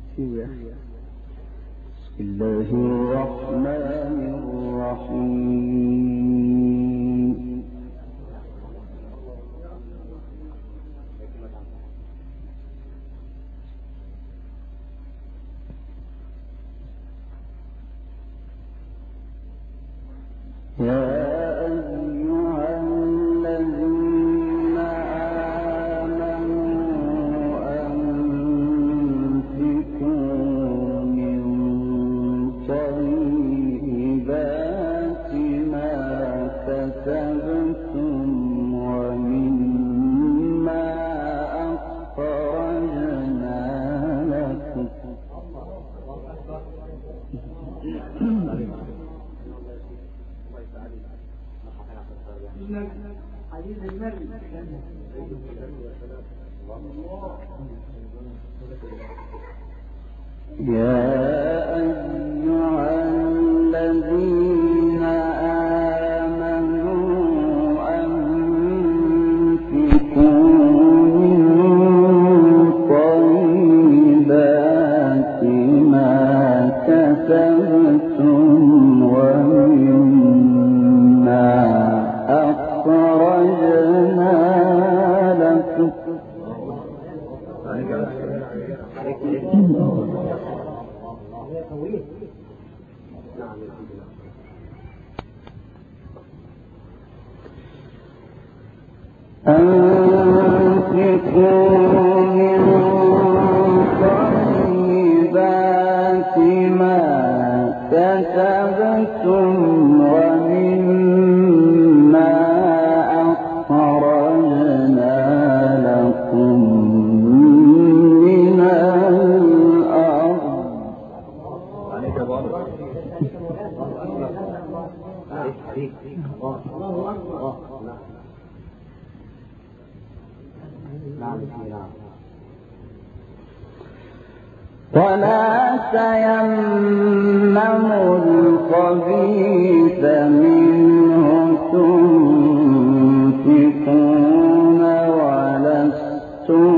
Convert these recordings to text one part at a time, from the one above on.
بسم الله الرحمن الرحيم. ولا تيمموا الخبيث منه تنفقون ولستم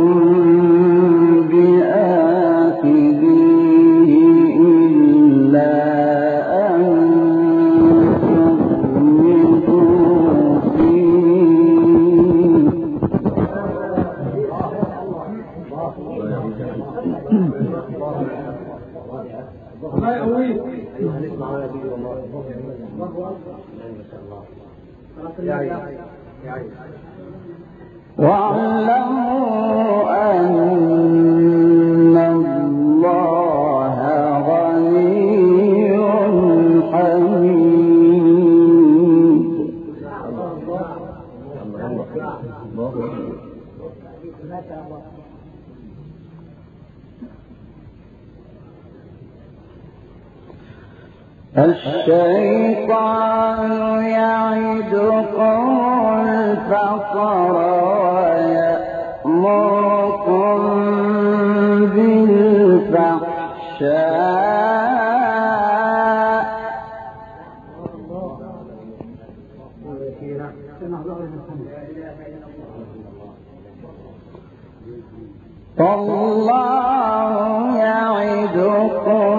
بآخذيه إلا أن تغمضوا فيه. واعلموا أن الله غني حميد. الشيطان يعدكم الفقر ويأمركم بالفحشاء والله يعدكم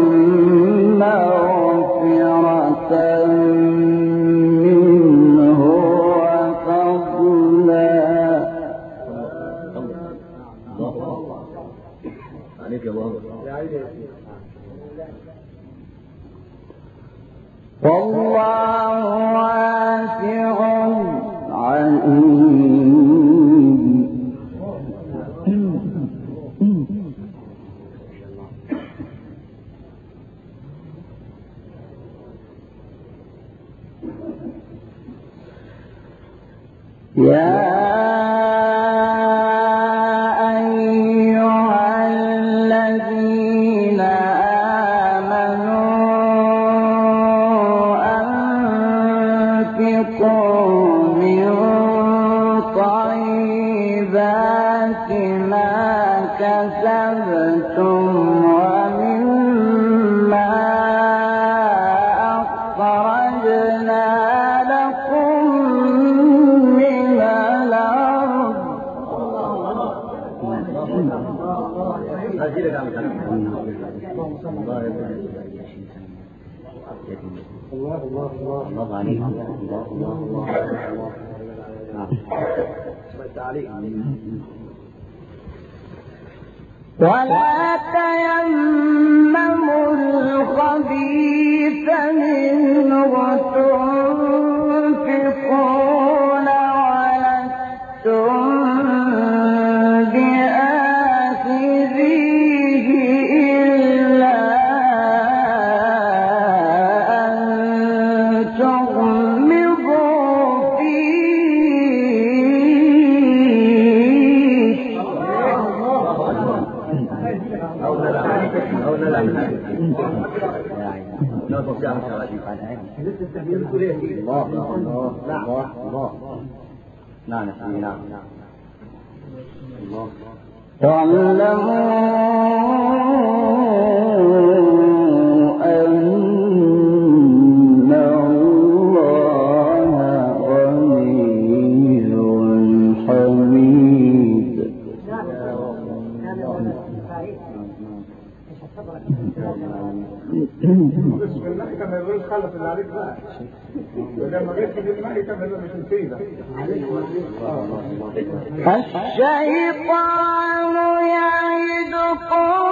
مغفرة منه وفضلا. والله واسع عليم. يا أيها الذين آمنوا أنفقوا من طيبات ما كسبتم ومما أخرجنا لكم من الأرض الله عليك. ولا تيمموا الخبيث منه تنفقون ولستم بآخذيه إلا أن تغمضوا فيه. واعلموا أن الله غني حميد. الملكة ما يقولش خلص اللي عليك بقى، ولما جيت في الملكة ما مش مصيبة. الشيطان يعدكم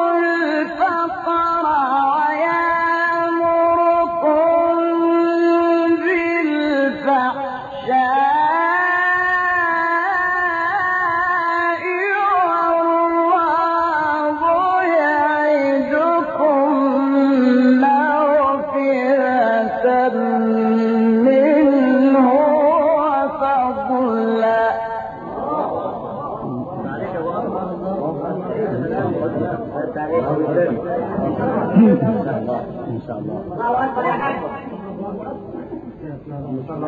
الفقر ويأمركم بالفحشاء والله يعدكم مغفرة منه وفضلا. إن شاء الله. صلى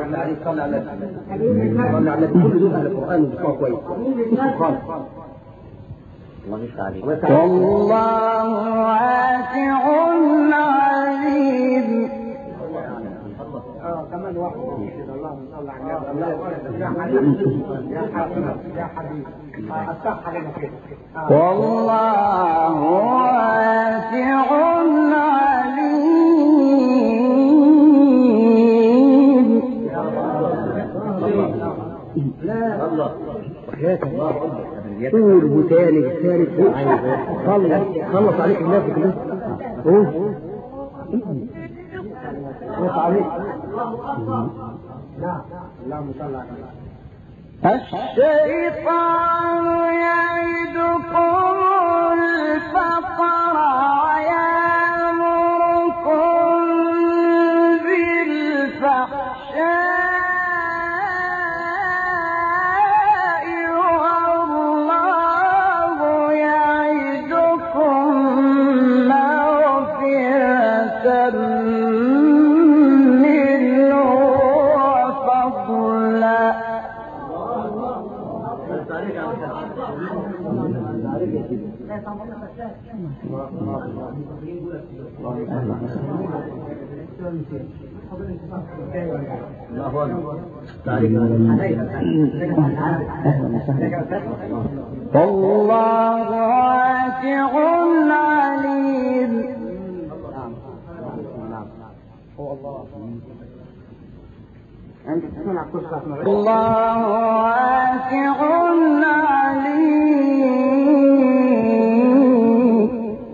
على كل جزء من القرآن بصوت كويس. الله يفتح عليك. والله واسع عليم. كمان واحد اللهم صل على النبي. يا حبيبي الصح علينا كده. والله واسع عليم. الله وحياة الله قول وثاني ثالث خلص عليك الناس كلها. خلص عليك. اللهم صل على النبي. الشيطان يعدكم الفقر ويأمركم بالفحشاء والله يعدكم مغفرة منه وفضلا. والله واسع عليم. الله واسع عليم.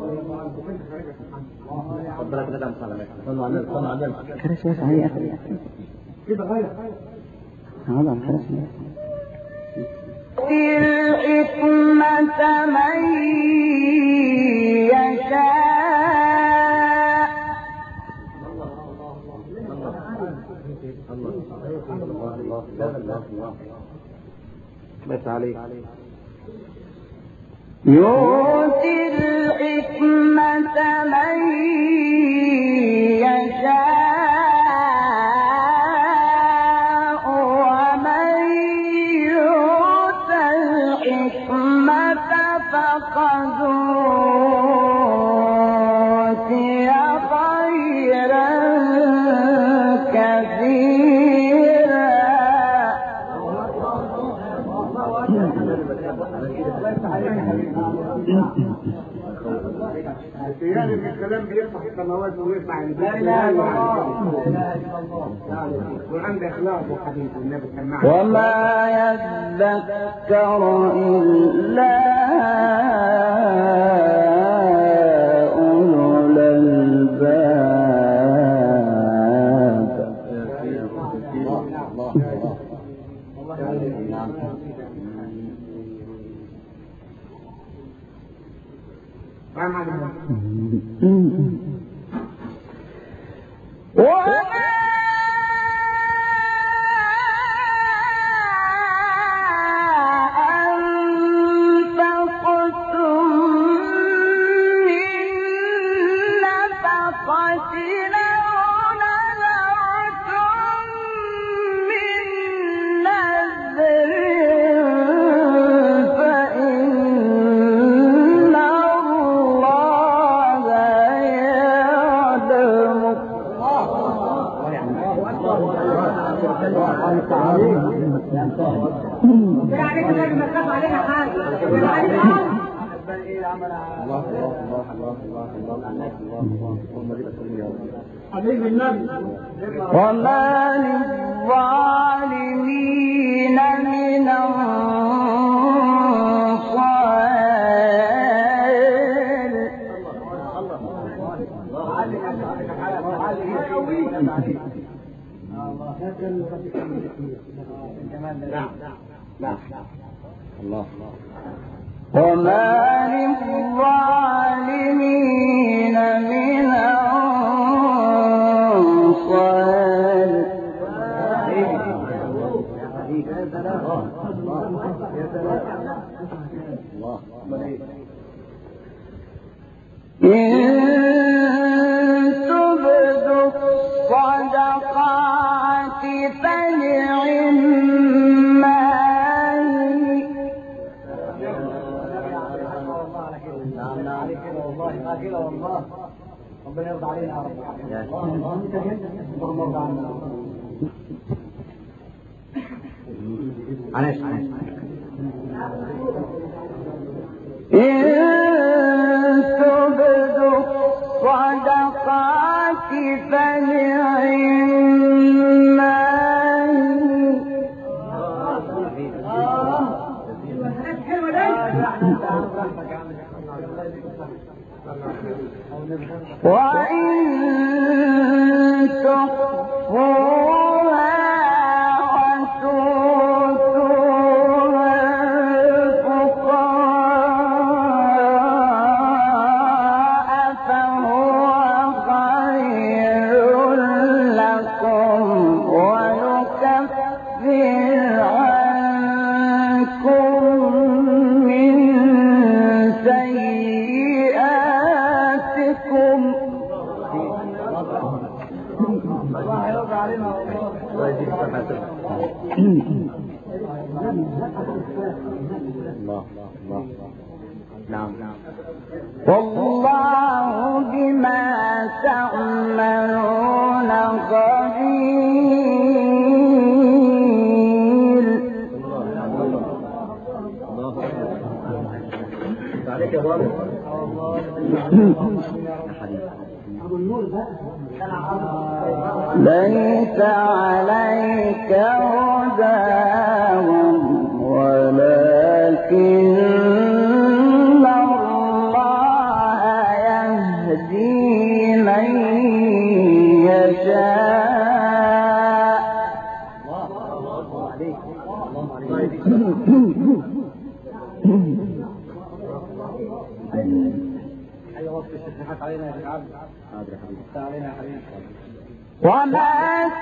خلاص يا صحيح كده غير هذا خلاص. الحكمة من يشاء بس عليك. يؤتي الحكمة من يشاء ومن يؤت الحكمة فقد أوتي خيرا كثيرا. يعني من الكلام بيفتح السماوات ويفتح لا اله الا الله وعنده اخلاق وحديث النبي كان معه. وما يذكر الا اولو الالباب. وما للظالمين من أنصار. وما للظالمين من أنصار. إن تبدوا الصدقات فنعما ربنا يرضى علينا يا رب. إن تبدوا الصدقات فنعما وإن تخفوها وتؤتوها الفقراء فهو خير لكم ونكفر عنكم من سيئاتكم. الله يرضى علينا والله بما تعملون خبير. ليس عليك هداهم ولكن الله يهدي من يشاء. وما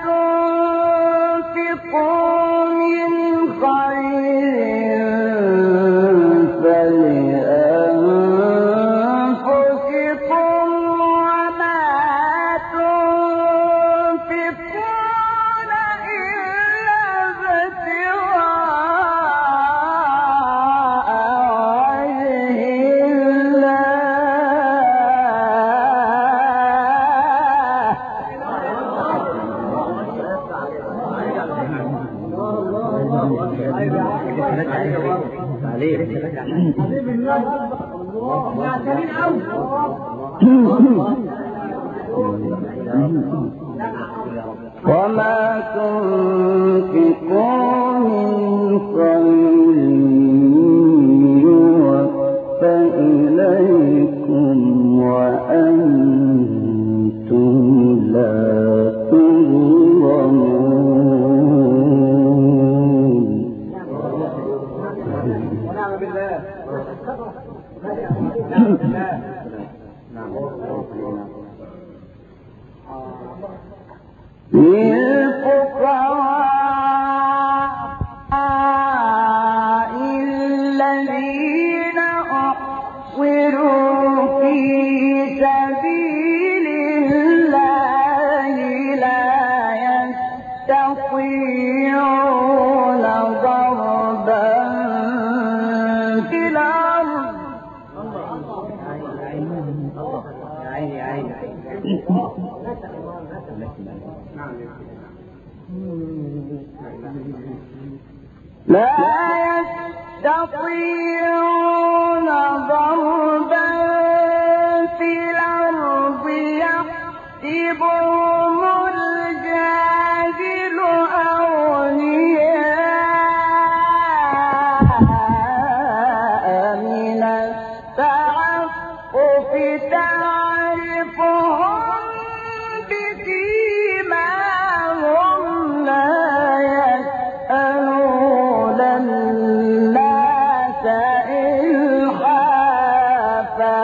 تنفقوا من خير فلأنفسكم وما تنفقون إلا ابتغاء وجه الله. حبيب الناس يا سمين قوي. وما تنفقوا من خير يوفى إليكم وأنتم لا تظلمون. ونعم بالله. للفقراء الذين أحصروا في سبيل الله لا يستطيعون ضربا في الأرض يحسبهم الجاهل أغنياء من التعفف تعرفهم بسيماهم لا يسألون الناس إلحافا.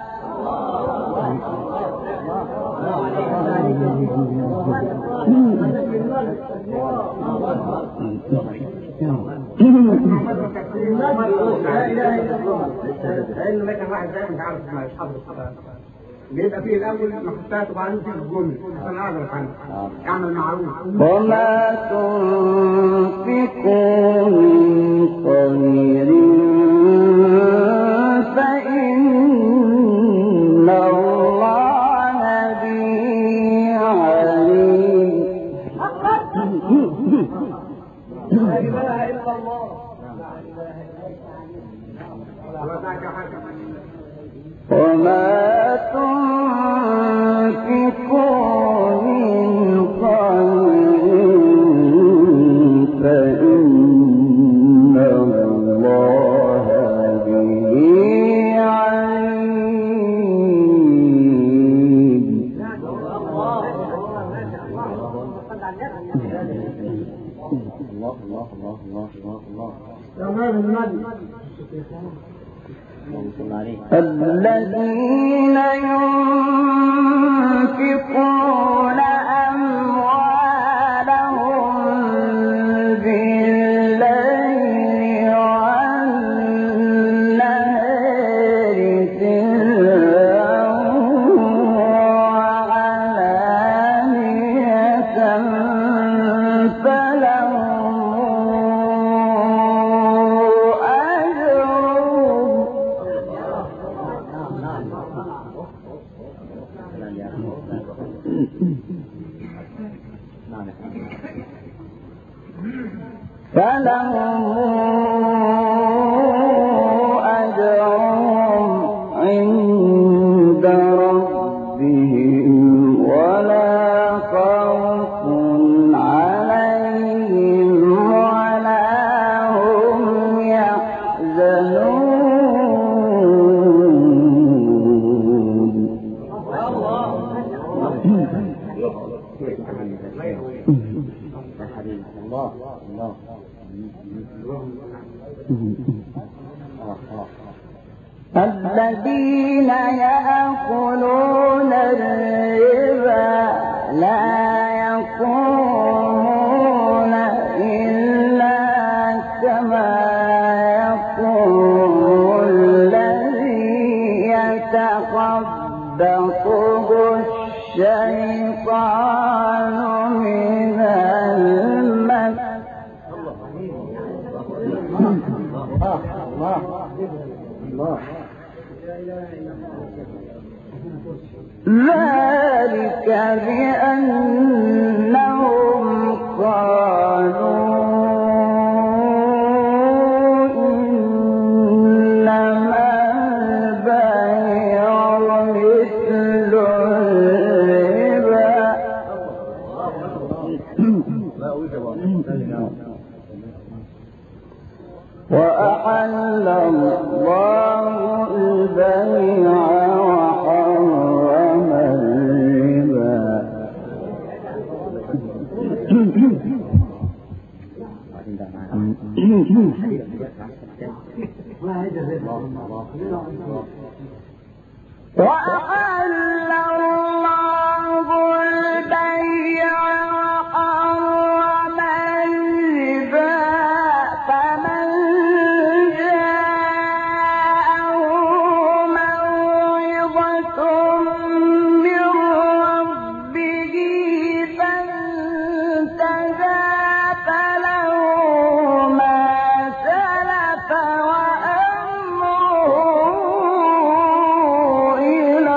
لأنه مثلا واحد زي مش عارف ما يحفظ بيبقى فيه الأول محطات وبعدين فيه الجمل عشان أعرف عنه يعمل معروف. وما تنفقوا من خير فإن الله به عليم. لا إله إلا الله. وما تنفقوا من خير فإن الله به عليم. الذين ينفقون أموالهم بالليل والنهار سرا وعلانية فلهم أجرهم عند ربهم ولا خوف عليهم ولا هم يحزنون. الذين يأكلون الربا لا يقومون إلا كما يقوم الذي يتخبطه الشيطان من المس. ذلك بأنهم قالوا إن وأحل الله البيع وحرم الربا وأحل الله البيع وحرم الربا فمن جاءه موعظة من ربه فانتهى فله ما سلف وأمره إلى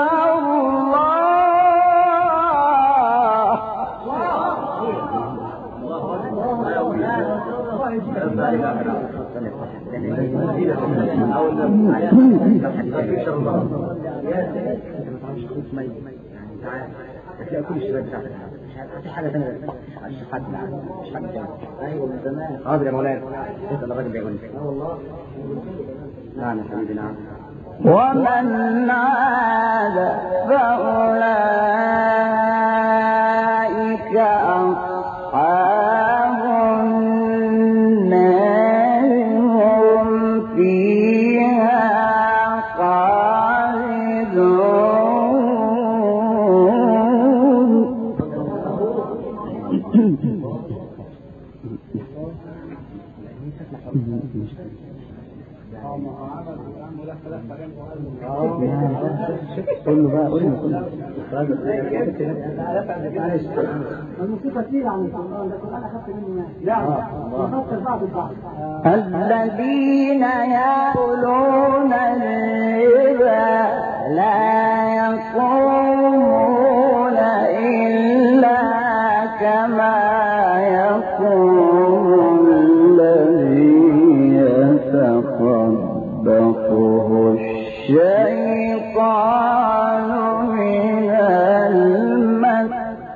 هتلاقي كل الشباب بتاعتك مش حاجه ثانيه مش حد ثاني. ايوه من زمان. حاضر يا مولانا اسال الراجل ده يقول لي. والله نعم يا حبيبي نعم. ومن عاد فأولئك أصحاب النار هم فيها خالدون. قول له بقى قول له الموسيقى كتير عن القرآن لكن أنا أخذت منه أخذت البعض. الذين يأكلون الربا لا يقومون إلا كما يقوم الذي يتخبطه الشيطان من المس.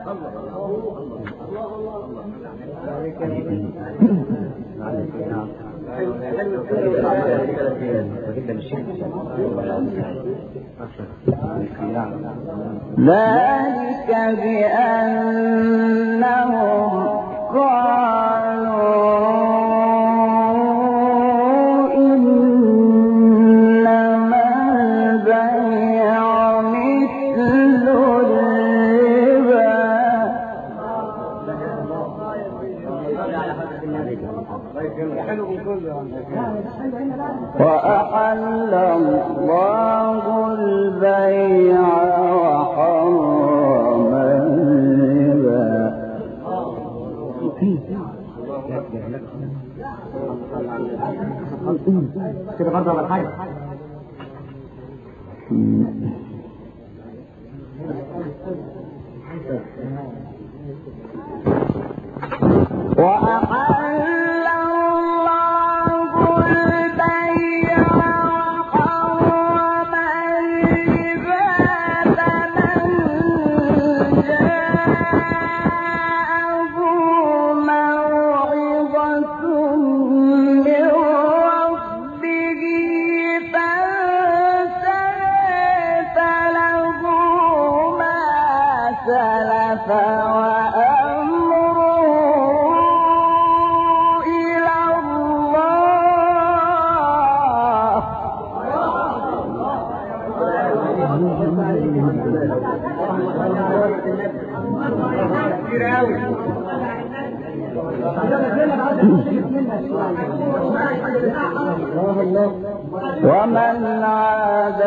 ذلك بأنهم قالوا إنما البيع مثل الربا وأحل الله البيع وحرم الربا. كده برضه على الحاجة. وأحل الله البيع وحرم الربا فمن جاءه موعظة من ربه فانتهى فله ما سلف ومن عاد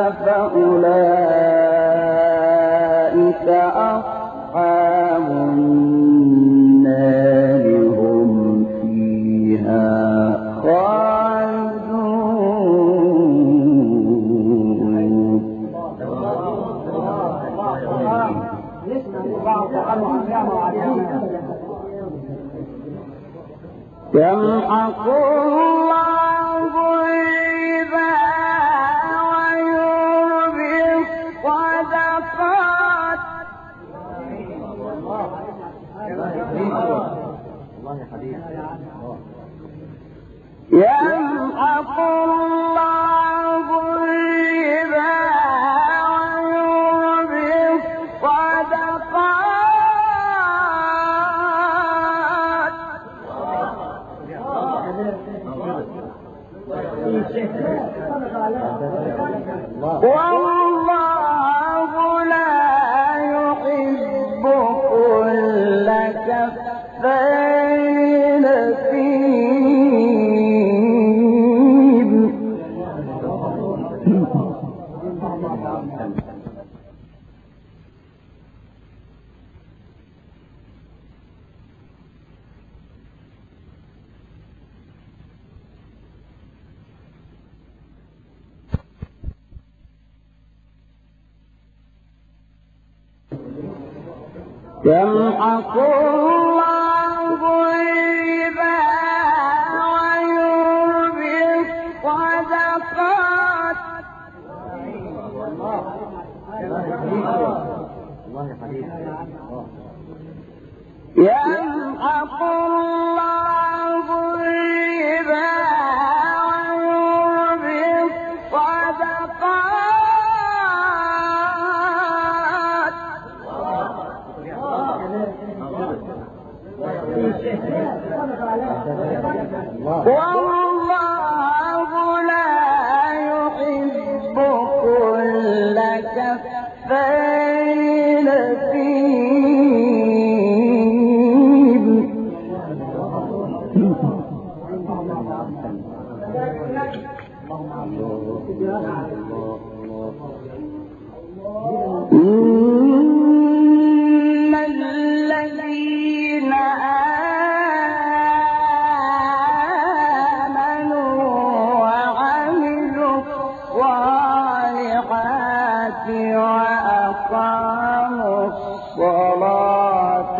فأولئك أصحاب النار هم فيها خالدون. يمحق الله الربا ويربي الصدقات. يمحق والله لا يحب كل كفار أثيم. يمحق الله الربا ويربي الصدقات. يمحق الله الربا ويربي الصدقات. والله لا يحب كل كفار أثيم. إن الذين آمنوا وعملوا الصالحات وأقاموا الصلاة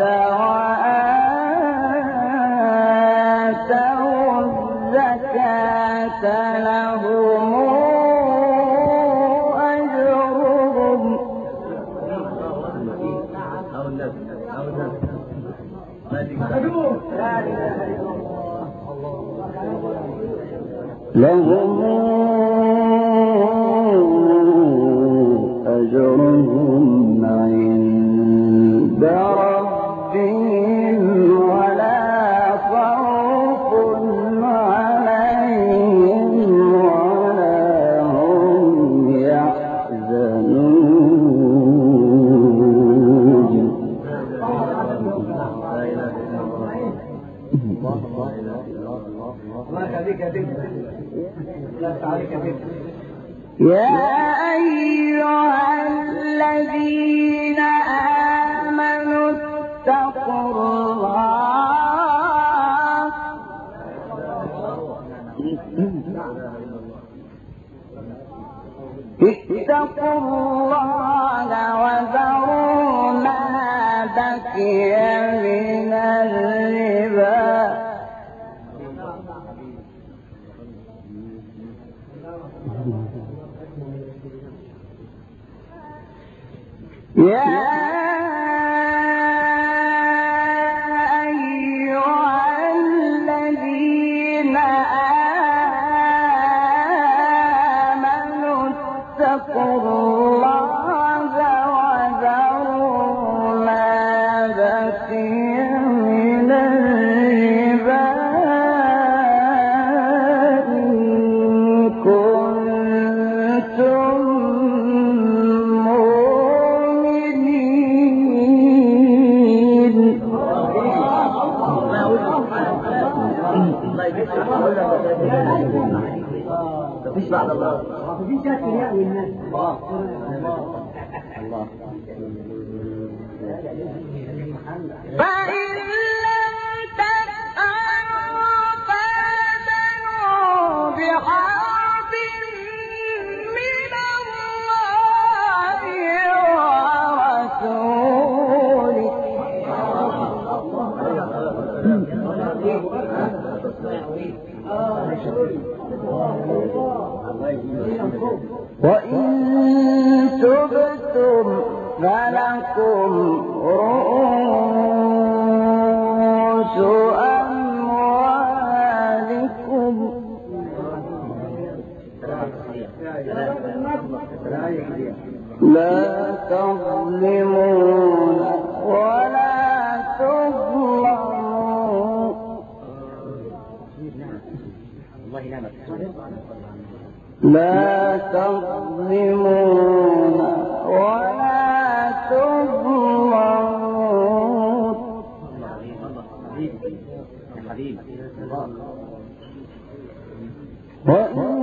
وآتوا الزكاة لهم أجرهم عند ربهم ولا خوف عليهم ولا هم يحزنون. يا أيها الذين آمنوا اتقوا الله وذروا ما بقي من الربا يا أيها الذين آمنوا اتقوا الله وذروا ما بقي من الربا إن كنتم مفيش بعد الله. مفيش شك يا الناس. الله. فإن لم تفعلوا فآذنوا بحرب من الله ورسوله. وإن تبتم فلكم رؤوس أموالكم لا تظلمون ولا تظلمون. الله ينامك. لا تظلمون ولا تظلمون. وإن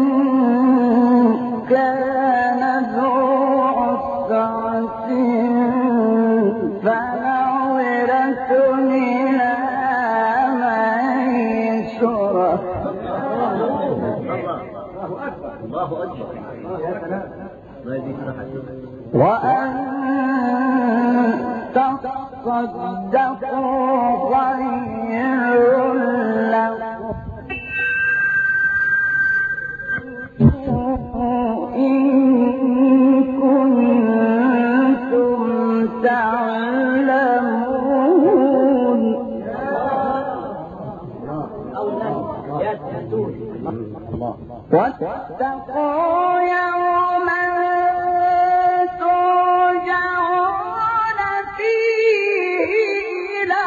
كان ذو عسرة فنظرة إلى ميسرة. وأن تصدقوا خير لكم إن كنتم تعلمون. واتقوا يوما ترجعون فيه إلى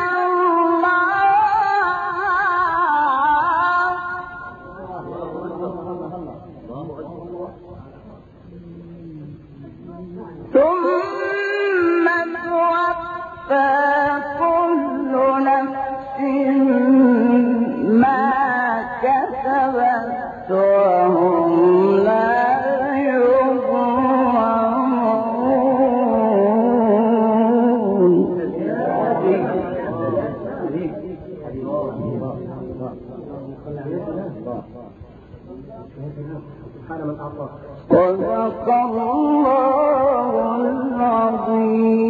ثم توفى كل نفس ما كسبت وهم لا يظلمون. صدق الله العظيم.